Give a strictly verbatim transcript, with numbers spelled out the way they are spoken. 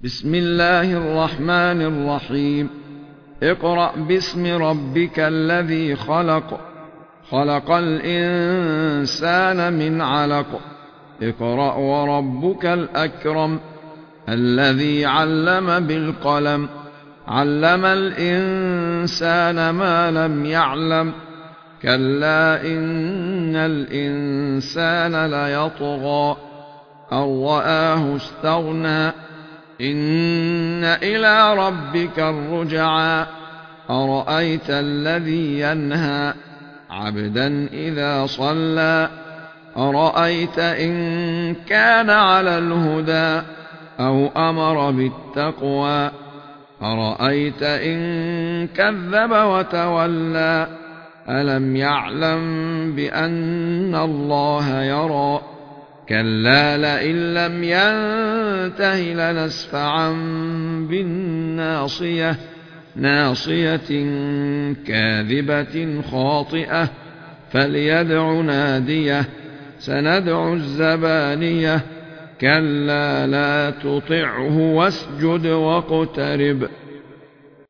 بسم الله الرحمن الرحيم. اقرأ باسم ربك الذي خلق خلق الإنسان من علق اقرأ وربك الأكرم الذي علم بالقلم علم الإنسان ما لم يعلم كلا إن الإنسان ليطغى أن رآه استغنى إن إلى ربك الرجعى أرأيت الذي ينهى عبدا إذا صلى أرأيت إن كان على الهدى أو أمر بالتقوى أرأيت إن كذب وتولى ألم يعلم بأن الله يرى كلا لئن لم ينته لنسفعا بالناصية ناصية كاذبة خاطئة فليدع ناديه سندع الزبانية كلا لا تطعه واسجد واقترب